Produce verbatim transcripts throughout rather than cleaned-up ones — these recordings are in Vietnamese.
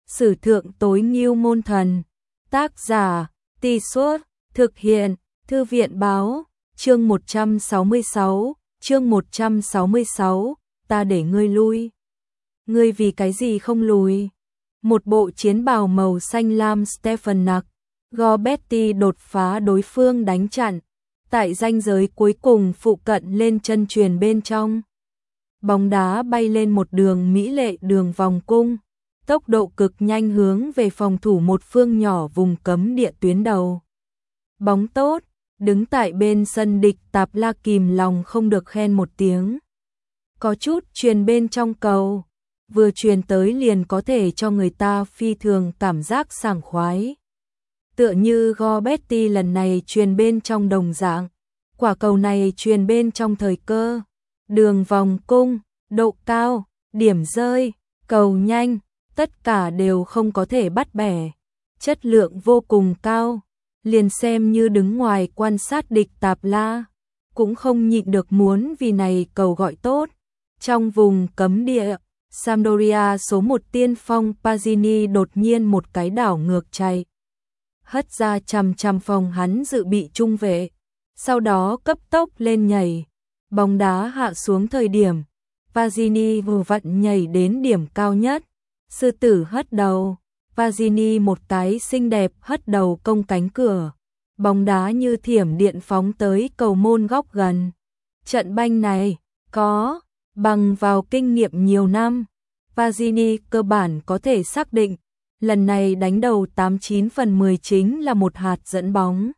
Sử thượng tối ngưu môn thần. Tác giả, Tì Suốt, thực hiện, Thư viện báo, chương một trăm sáu mươi sáu, chương một trăm sáu mươi sáu, ta để ngươi lui. Ngươi vì cái gì không lùi? Một bộ chiến bào màu xanh lam Stefanak, Gobetti đột phá đối phương đánh chặn, tại ranh giới cuối cùng phụ cận lên chân truyền bên trong. Bóng đá bay lên một đường mỹ lệ đường vòng cung, tốc độ cực nhanh hướng về phòng thủ một phương nhỏ vùng cấm địa tuyến đầu. Bóng tốt, đứng tại bên sân địch Tạp La kìm lòng không được khen một tiếng. Có chút truyền bên trong cầu, vừa truyền tới liền có thể cho người ta phi thường cảm giác sảng khoái. Tựa như Gobetti lần này truyền bên trong đồng dạng, quả cầu này truyền bên trong thời cơ, đường vòng cung, độ cao, điểm rơi, cầu nhanh, tất cả đều không có thể bắt bẻ, chất lượng vô cùng cao, liền xem như đứng ngoài quan sát địch Tạp La, cũng không nhịn được muốn vì này cầu gọi tốt. Trong vùng cấm địa, Sampdoria số một tiên phong Pazzini đột nhiên một cái đảo ngược chạy, hất ra chằm chằm phòng hắn dự bị trung vệ, sau đó cấp tốc lên nhảy, bóng đá hạ xuống thời điểm, Pazzini vừa vặn nhảy đến điểm cao nhất, sư tử hất đầu, Pazzini một cái xinh đẹp hất đầu công cánh cửa, bóng đá như thiểm điện phóng tới cầu môn góc gần. Trận banh này, có, bằng vào kinh nghiệm nhiều năm, Pazzini cơ bản có thể xác định, lần này đánh đầu tám chín phần mười chính là một hạt dẫn bóng.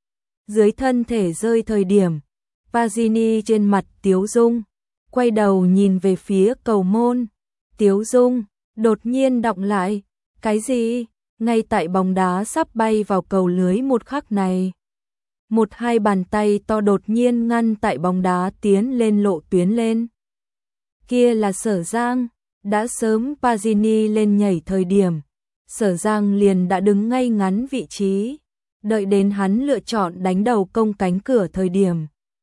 Dưới thân thể rơi thời điểm, Pazzini trên mặt tiếu dung, quay đầu nhìn về phía cầu môn, tiếu dung, đột nhiên đọng lại, cái gì? Ngay tại bóng đá sắp bay vào cầu lưới một khắc này. Một hai bàn tay to đột nhiên ngăn tại bóng đá tiến lên lộ tuyến lên. Kia là Sở Giang, đã sớm Pazzini lên nhảy thời điểm, Sở Giang liền đã đứng ngay ngắn vị trí, đợi đến hắn lựa chọn đánh đầu công cánh cửa thời điểm.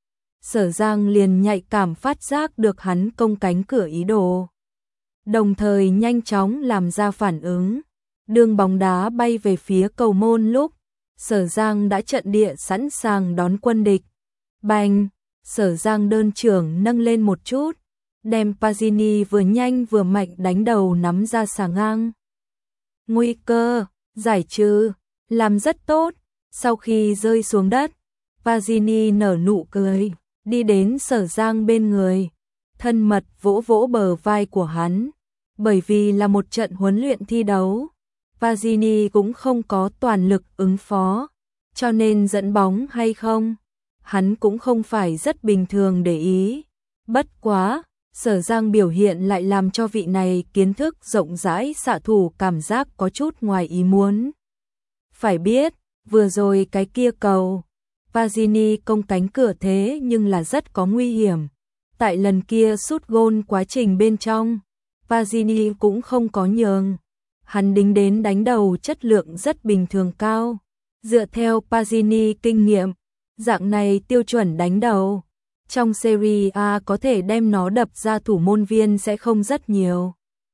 Sở Giang liền nhạy cảm phát giác được hắn công cánh cửa ý đồ, đồng thời nhanh chóng làm ra phản ứng. Đường bóng đá bay về phía cầu môn lúc, Sở Giang đã trận địa sẵn sàng đón quân địch. Bành, Sở Giang đơn trưởng nâng lên một chút, đem Pazzini vừa nhanh vừa mạnh đánh đầu nắm ra xà ngang. Nguy cơ, giải trừ, làm rất tốt. Sau khi rơi xuống đất, Pazzini nở nụ cười, đi đến Sở Giang bên người, thân mật vỗ vỗ bờ vai của hắn. Bởi vì là một trận huấn luyện thi đấu, Pazzini cũng không có toàn lực ứng phó, cho nên dẫn bóng hay không, hắn cũng không phải rất bình thường để ý. Bất quá, Sở Giang biểu hiện lại làm cho vị này kiến thức rộng rãi xạ thủ cảm giác có chút ngoài ý muốn. Phải biết, vừa rồi cái kia cầu, Pazzini công cánh cửa thế nhưng là rất có nguy hiểm. Tại lần kia sút gôn quá trình bên trong, Pazzini cũng không có nhường. Hắn đính đến đánh đầu chất lượng rất bình thường cao. Dựa theo Pazzini kinh nghiệm, dạng này tiêu chuẩn đánh đầu, trong Serie A có thể đem nó đập ra thủ môn viên sẽ không rất nhiều.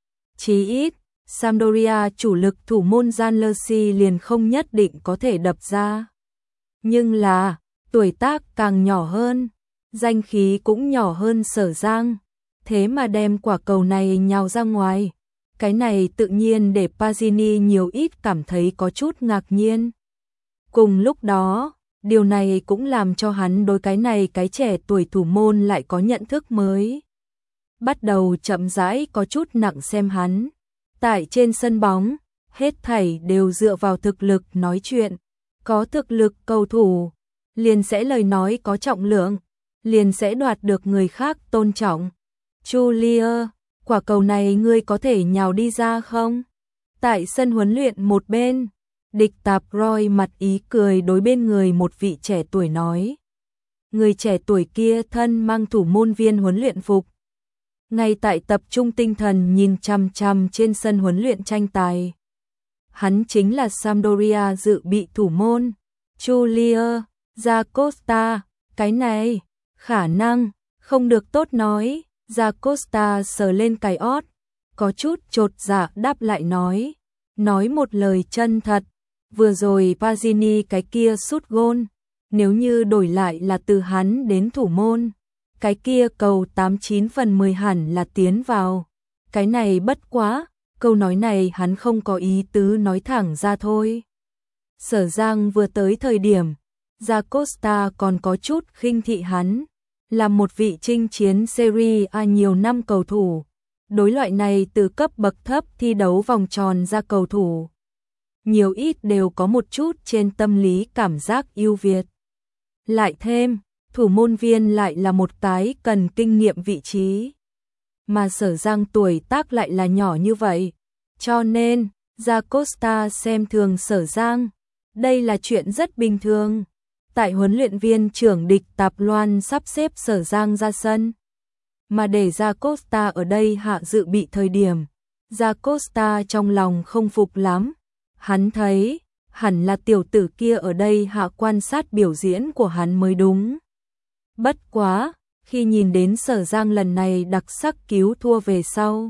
Chí ít, Sampdoria chủ lực thủ môn Gianluigi liền không nhất định có thể đập ra. Nhưng là, tuổi tác càng nhỏ hơn, danh khí cũng nhỏ hơn Sở Giang, thế mà đem quả cầu này nhào ra ngoài. Cái này tự nhiên để Pazzini nhiều ít cảm thấy có chút ngạc nhiên. Cùng lúc đó, điều này cũng làm cho hắn đối cái này cái trẻ tuổi thủ môn lại có nhận thức mới. Bắt đầu chậm rãi có chút nặng xem hắn. Tại trên sân bóng, hết thảy đều dựa vào thực lực nói chuyện. Có thực lực cầu thủ, liền sẽ lời nói có trọng lượng, liền sẽ đoạt được người khác tôn trọng. Julia, quả cầu này ngươi có thể nhào đi ra không? Tại sân huấn luyện một bên, địch Tạp Roy mặt ý cười đối bên người một vị trẻ tuổi nói. Người trẻ tuổi kia thân mang thủ môn viên huấn luyện phục. Ngay tại tập trung tinh thần nhìn chằm chằm trên sân huấn luyện tranh tài. Hắn chính là Sampdoria dự bị thủ môn, Giulio Da Costa. Cái này, khả năng, không được tốt nói. Da Costa sờ lên cài ót, có chút chột dạ đáp lại nói. Nói một lời chân thật, vừa rồi Pazini cái kia sút gôn, nếu như đổi lại là từ hắn đến thủ môn, cái kia cầu tám chín phần mười hẳn là tiến vào. Cái này bất quá, câu nói này hắn không có ý tứ nói thẳng ra thôi. Sở Giang vừa tới thời điểm, Da Costa còn có chút khinh thị hắn, là một vị chinh chiến Serie A nhiều năm cầu thủ. Đối loại này từ cấp bậc thấp thi đấu vòng tròn ra cầu thủ, nhiều ít đều có một chút trên tâm lý cảm giác ưu việt. Lại thêm, thủ môn viên lại là một cái cần kinh nghiệm vị trí. Mà Sở Giang tuổi tác lại là nhỏ như vậy, cho nên, Da Costa xem thường Sở Giang. Đây là chuyện rất bình thường. Tại huấn luyện viên trưởng Địch Tạp Loan sắp xếp Sở Giang ra sân, mà để Da Costa ở đây hạ dự bị thời điểm, Da Costa trong lòng không phục lắm. Hắn thấy, hẳn là tiểu tử kia ở đây hạ quan sát biểu diễn của hắn mới đúng. Bất quá, khi nhìn đến Sở Giang lần này đặc sắc cứu thua về sau,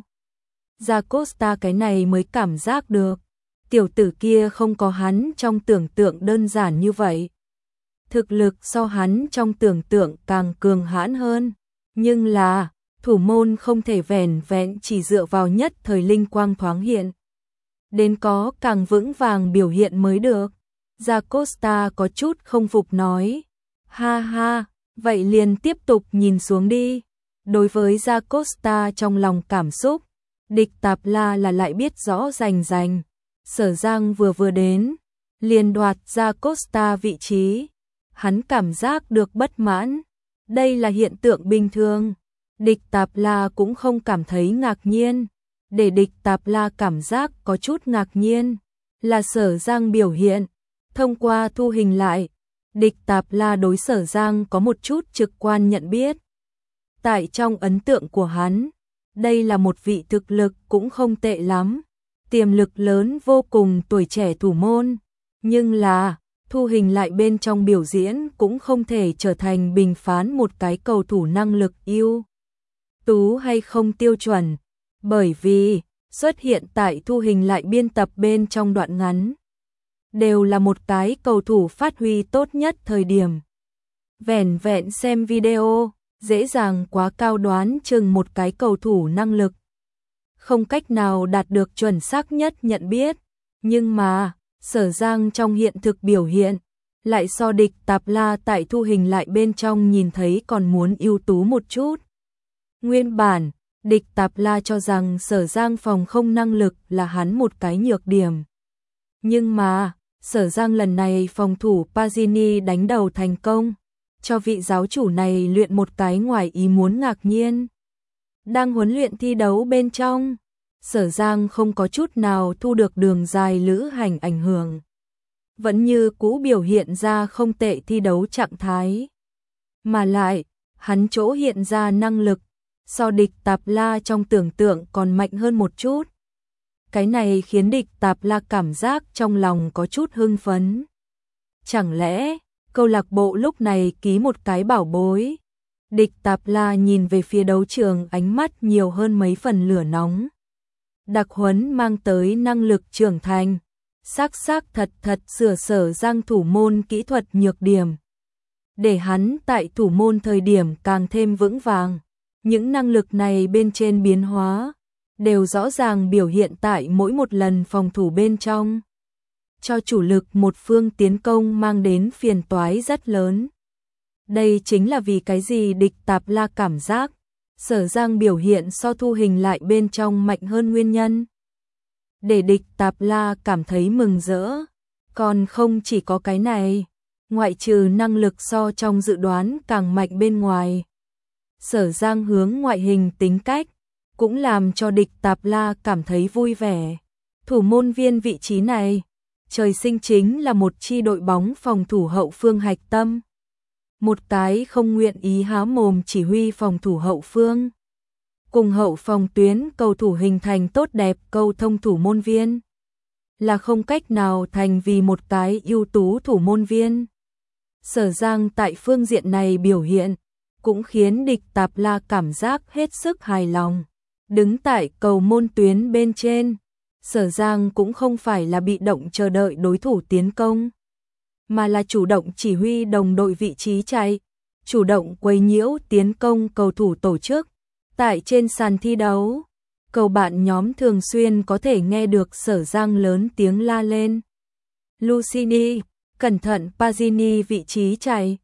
Da Costa cái này mới cảm giác được, tiểu tử kia không có hắn trong tưởng tượng đơn giản như vậy. Thực lực so hắn trong tưởng tượng càng cường hãn hơn, nhưng là, thủ môn không thể vẻn vẹn chỉ dựa vào nhất thời linh quang thoáng hiện. Đến có càng vững vàng biểu hiện mới được. Da Costa có chút không phục nói, ha ha, vậy liền tiếp tục nhìn xuống đi. Đối với Da Costa trong lòng cảm xúc, Địch Tạp La là lại biết rõ rành rành. Sở Giang vừa vừa đến, liền đoạt Da Costa vị trí. Hắn cảm giác được bất mãn, đây là hiện tượng bình thường. Địch Tạp La cũng không cảm thấy ngạc nhiên. Để Địch Tạp La cảm giác có chút ngạc nhiên là Sở Giang biểu hiện. Thông qua thu hình lại, Địch Tạp La đối Sở Giang có một chút trực quan nhận biết. Tại trong ấn tượng của hắn, đây là một vị thực lực cũng không tệ lắm, tiềm lực lớn vô cùng tuổi trẻ thủ môn. Nhưng là, thu hình lại bên trong biểu diễn cũng không thể trở thành bình phán một cái cầu thủ năng lực ưu tú hay không tiêu chuẩn, bởi vì xuất hiện tại thu hình lại biên tập bên trong đoạn ngắn đều là một cái cầu thủ phát huy tốt nhất thời điểm. Vẻn vẹn xem video, dễ dàng quá cao đoán chừng một cái cầu thủ năng lực, không cách nào đạt được chuẩn xác nhất nhận biết. Nhưng mà, Sở Giang trong hiện thực biểu hiện, lại so Địch Tạp La tại thu hình lại bên trong nhìn thấy còn muốn ưu tú một chút. Nguyên bản, Địch Tạp La cho rằng Sở Giang phòng không năng lực là hắn một cái nhược điểm. Nhưng mà, Sở Giang lần này phòng thủ Pazini đánh đầu thành công, cho vị giáo chủ này luyện một cái ngoài ý muốn ngạc nhiên. Đang huấn luyện thi đấu bên trong, Sở Giang không có chút nào thu được đường dài lữ hành ảnh hưởng, vẫn như cũ biểu hiện ra không tệ thi đấu trạng thái. Mà lại, hắn chỗ hiện ra năng lực, so Địch Tạp La trong tưởng tượng còn mạnh hơn một chút. Cái này khiến Địch Tạp La cảm giác trong lòng có chút hưng phấn. Chẳng lẽ, câu lạc bộ lúc này ký một cái bảo bối? Địch Tạp La nhìn về phía đấu trường ánh mắt nhiều hơn mấy phần lửa nóng. Đặc huấn mang tới năng lực trưởng thành, xác xác thật thật sửa Sở Giang thủ môn kỹ thuật nhược điểm, để hắn tại thủ môn thời điểm càng thêm vững vàng. Những năng lực này bên trên biến hóa, đều rõ ràng biểu hiện tại mỗi một lần phòng thủ bên trong, cho chủ lực một phương tiến công mang đến phiền toái rất lớn. Đây chính là vì cái gì Địch Tạp La cảm giác Sở Giang biểu hiện so thu hình lại bên trong mạnh hơn nguyên nhân. Để Địch Tạp La cảm thấy mừng rỡ, còn không chỉ có cái này, ngoại trừ năng lực so trong dự đoán càng mạnh bên ngoài, Sở Giang hướng ngoại hình tính cách cũng làm cho Địch Tạp La cảm thấy vui vẻ. Thủ môn viên vị trí này, trời sinh chính là một chi đội bóng phòng thủ hậu phương hạch tâm. Một cái không nguyện ý há mồm chỉ huy phòng thủ hậu phương, cùng hậu phòng tuyến cầu thủ hình thành tốt đẹp câu thông thủ môn viên, là không cách nào thành vì một cái ưu tú thủ môn viên. Sở Giang tại phương diện này biểu hiện, cũng khiến Địch Tạp La cảm giác hết sức hài lòng. Đứng tại cầu môn tuyến bên trên, Sở Giang cũng không phải là bị động chờ đợi đối thủ tiến công, mà là chủ động chỉ huy đồng đội vị trí chạy, chủ động quấy nhiễu tiến công cầu thủ tổ chức. Tại trên sàn thi đấu, cầu bạn nhóm thường xuyên có thể nghe được Sở Giang lớn tiếng la lên. Lucini, cẩn thận Pazzini vị trí chạy.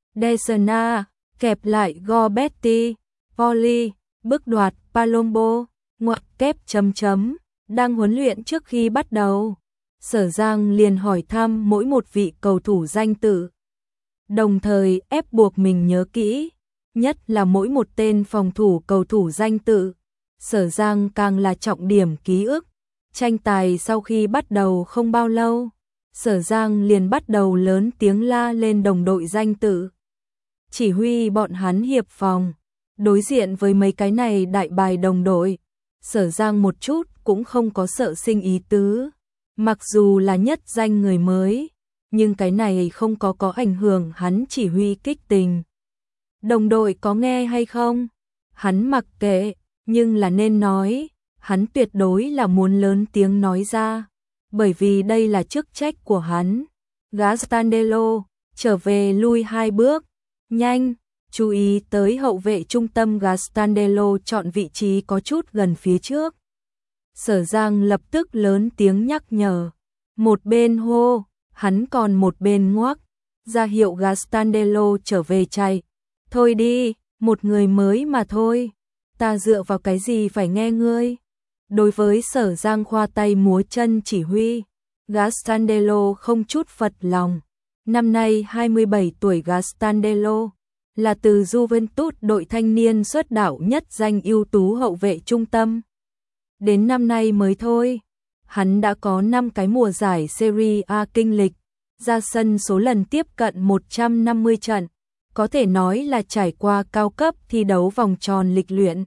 Desena, kẹp lại Gorbetti, volley, bước đoạt Palombo, ngoặc kép chấm chấm, đang huấn luyện trước khi bắt đầu. Sở Giang liền hỏi thăm mỗi một vị cầu thủ danh tự, đồng thời ép buộc mình nhớ kỹ, nhất là mỗi một tên phòng thủ cầu thủ danh tự. Sở Giang càng là trọng điểm ký ức. Tranh tài sau khi bắt đầu không bao lâu, Sở Giang liền bắt đầu lớn tiếng la lên đồng đội danh tự, chỉ huy bọn hắn hiệp phòng. Đối diện với mấy cái này đại bài đồng đội, Sở Giang một chút cũng không có sợ sinh ý tứ. Mặc dù là nhất danh người mới, nhưng cái này không có có ảnh hưởng hắn chỉ huy kích tình. Đồng đội có nghe hay không? Hắn mặc kệ, nhưng là nên nói, hắn tuyệt đối là muốn lớn tiếng nói ra, bởi vì đây là chức trách của hắn. Gastandello, trở về lui hai bước, nhanh, chú ý tới hậu vệ trung tâm. Gastandello chọn vị trí có chút gần phía trước. Sở Giang lập tức lớn tiếng nhắc nhở, một bên hô, hắn còn một bên ngoắc, ra hiệu Gastandello trở về chạy. Thôi đi, một người mới mà thôi, ta dựa vào cái gì phải nghe ngươi? Đối với Sở Giang khoa tay múa chân chỉ huy, Gastandello không chút phật lòng. Năm nay hai mươi bảy tuổi Gastandello là từ Juventus đội thanh niên xuất đạo nhất danh ưu tú hậu vệ trung tâm. Đến năm nay mới thôi, hắn đã có năm cái mùa giải Serie A kinh lịch, ra sân số lần tiếp cận một trăm năm mươi trận, có thể nói là trải qua cao cấp thi đấu vòng tròn lịch luyện.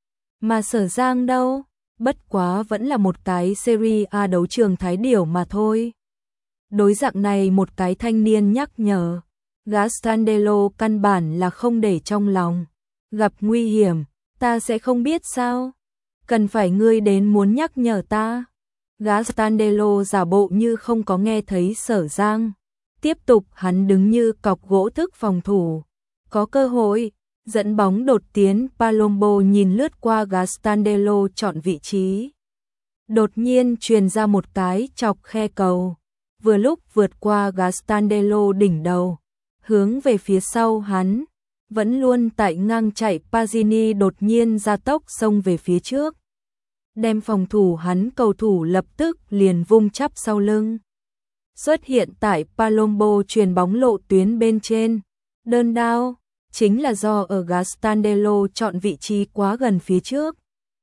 Mà Sở Giang đâu, bất quá vẫn là một cái Serie A đấu trường Thái Điểu mà thôi. Đối dạng này một cái thanh niên nhắc nhở, Gastandello căn bản là không để trong lòng. Gặp nguy hiểm, ta sẽ không biết sao? Cần phải ngươi đến muốn nhắc nhở ta? Gastandello giả bộ như không có nghe thấy Sở Giang. Tiếp tục hắn đứng như cọc gỗ thức phòng thủ. Có cơ hội, dẫn bóng đột tiến. Palombo nhìn lướt qua Gastandello chọn vị trí. Đột nhiên truyền ra một cái chọc khe cầu. Vừa lúc vượt qua Gastandello đỉnh đầu, hướng về phía sau hắn, vẫn luôn tại ngang chạy Pazzini đột nhiên ra tốc xông về phía trước, đem phòng thủ hắn cầu thủ lập tức liền vung chắp sau lưng. Xuất hiện tại Palombo truyền bóng lộ tuyến bên trên, đơn đao, chính là do ở Gastandello chọn vị trí quá gần phía trước.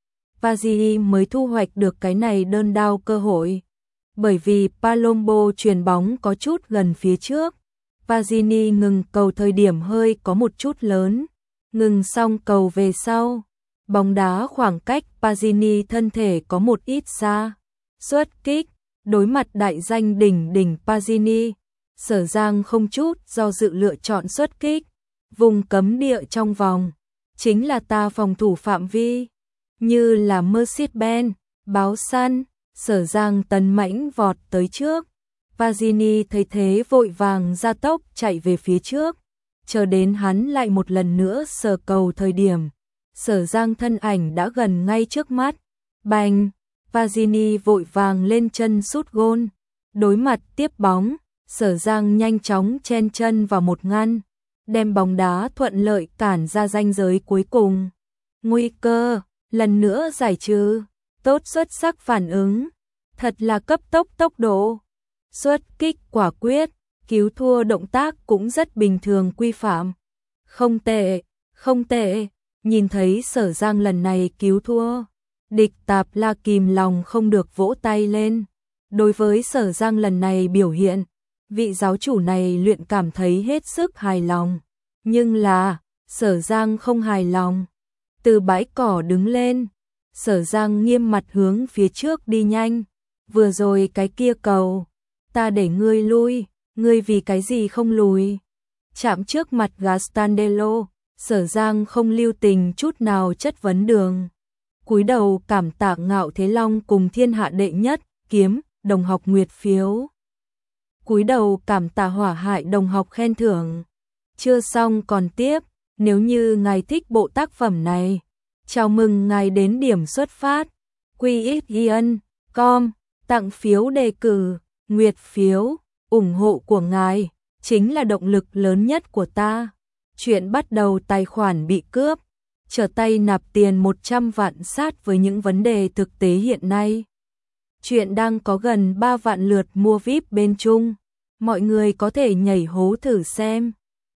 Pazzini mới thu hoạch được cái này đơn đao cơ hội, bởi vì Palombo truyền bóng có chút gần phía trước. Pazzini ngừng cầu thời điểm hơi có một chút lớn, ngừng xong cầu về sau, bóng đá khoảng cách Pazzini thân thể có một ít xa. Xuất kích, đối mặt đại danh đỉnh đỉnh Pazzini, Sở Giang không chút do dự lựa chọn xuất kích. Vùng cấm địa trong vòng, chính là ta phòng thủ phạm vi, như là Mercedes-Benz, báo săn. Sở Giang tấn mãnh vọt tới trước. Pazzini thấy thế vội vàng ra tốc chạy về phía trước, chờ đến hắn lại một lần nữa sờ cầu thời điểm, Sở Giang thân ảnh đã gần ngay trước mắt. Bành, Pazzini vội vàng lên chân sút gôn. Đối mặt tiếp bóng, Sở Giang nhanh chóng chen chân vào một ngăn, đem bóng đá thuận lợi cản ra ranh giới cuối cùng. Nguy cơ, lần nữa giải trừ, tốt xuất sắc phản ứng, thật là cấp tốc tốc độ. Xuất kích quả quyết, cứu thua động tác cũng rất bình thường quy phạm. Không tệ, không tệ, nhìn thấy Sở Giang lần này cứu thua, địch Tạp La kìm lòng không được vỗ tay lên. Đối với Sở Giang lần này biểu hiện, vị giáo chủ này luyện cảm thấy hết sức hài lòng. Nhưng là, Sở Giang không hài lòng. Từ bãi cỏ đứng lên, Sở Giang nghiêm mặt hướng phía trước đi nhanh. Vừa rồi cái kia cầu, ta để ngươi lui, ngươi vì cái gì không lùi? Chạm trước mặt Gastandello, Sở Giang không lưu tình chút nào chất vấn đường. Cúi đầu cảm tạ Ngạo Thế Long cùng thiên hạ đệ nhất kiếm đồng học nguyệt phiếu. Cúi đầu cảm tạ Hỏa Hại đồng học khen thưởng. Chưa xong còn tiếp, nếu như ngài thích bộ tác phẩm này, chào mừng ngài đến điểm xuất phát quy ích chấm com tặng phiếu đề cử, nguyệt phiếu, ủng hộ của ngài chính là động lực lớn nhất của ta. Chuyện bắt đầu tài khoản bị cướp, trở tay nạp tiền một trăm vạn sát với những vấn đề thực tế hiện nay. Chuyện đang có gần ba vạn lượt mua vi ai pi bên Trung, mọi người có thể nhảy hố thử xem.